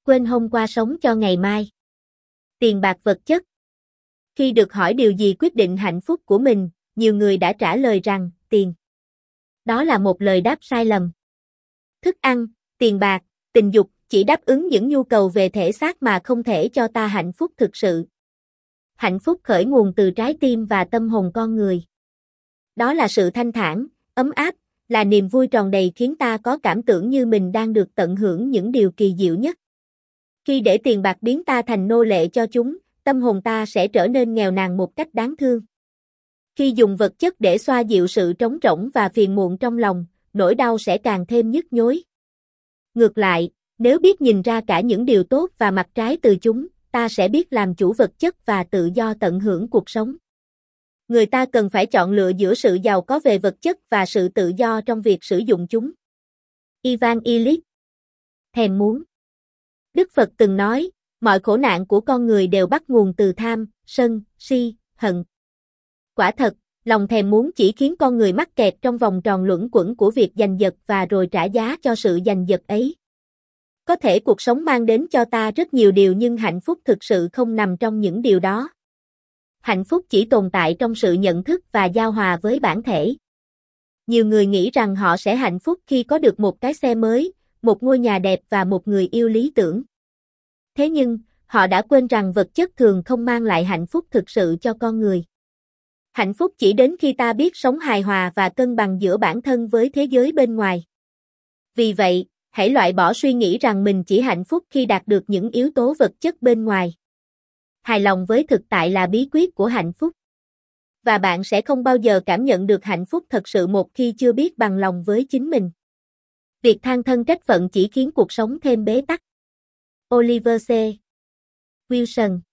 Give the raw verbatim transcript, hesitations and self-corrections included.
quên hôm qua sống cho ngày mai. Tiền bạc vật chất. Khi được hỏi điều gì quyết định hạnh phúc của mình, nhiều người đã trả lời rằng, tiền. Đó là một lời đáp sai lầm. Thức ăn, tiền bạc, tình dục chỉ đáp ứng những nhu cầu về thể xác mà không thể cho ta hạnh phúc thực sự. Hạnh phúc khởi nguồn từ trái tim và tâm hồn con người. Đó là sự thanh thản, ấm áp, là niềm vui tròn đầy khiến ta có cảm tưởng như mình đang được tận hưởng những điều kỳ diệu nhất. Khi để tiền bạc biến ta thành nô lệ cho chúng, tâm hồn ta sẽ trở nên nghèo nàn một cách đáng thương. Khi dùng vật chất để xoa dịu sự trống rỗng và phiền muộn trong lòng, nỗi đau sẽ càng thêm nhức nhối. Ngược lại, nếu biết nhìn ra cả những điều tốt và mặt trái từ chúng, ta sẽ biết làm chủ vật chất và tự do tận hưởng cuộc sống. Người ta cần phải chọn lựa giữa sự giàu có về vật chất và sự tự do trong việc sử dụng chúng. Ivan Illich. Thèm muốn. Đức Phật từng nói, mọi khổ nạn của con người đều bắt nguồn từ tham, sân, si, hận. Quả thật, lòng thèm muốn chỉ khiến con người mắc kẹt trong vòng tròn luẩn quẩn của việc giành giật và rồi trả giá cho sự giành giật ấy. Có thể cuộc sống mang đến cho ta rất nhiều điều nhưng hạnh phúc thực sự không nằm trong những điều đó. Hạnh phúc chỉ tồn tại trong sự nhận thức và giao hòa với bản thể. Nhiều người nghĩ rằng họ sẽ hạnh phúc khi có được một cái xe mới, một ngôi nhà đẹp và một người yêu lý tưởng. Thế nhưng, họ đã quên rằng vật chất thường không mang lại hạnh phúc thực sự cho con người. Hạnh phúc chỉ đến khi ta biết sống hài hòa và cân bằng giữa bản thân với thế giới bên ngoài. Vì vậy, hãy loại bỏ suy nghĩ rằng mình chỉ hạnh phúc khi đạt được những yếu tố vật chất bên ngoài. Hài lòng với thực tại là bí quyết của hạnh phúc. Và bạn sẽ không bao giờ cảm nhận được hạnh phúc thật sự một khi chưa biết bằng lòng với chính mình. Việc than thân trách phận chỉ khiến cuộc sống thêm bế tắc. Oliver C. Wilson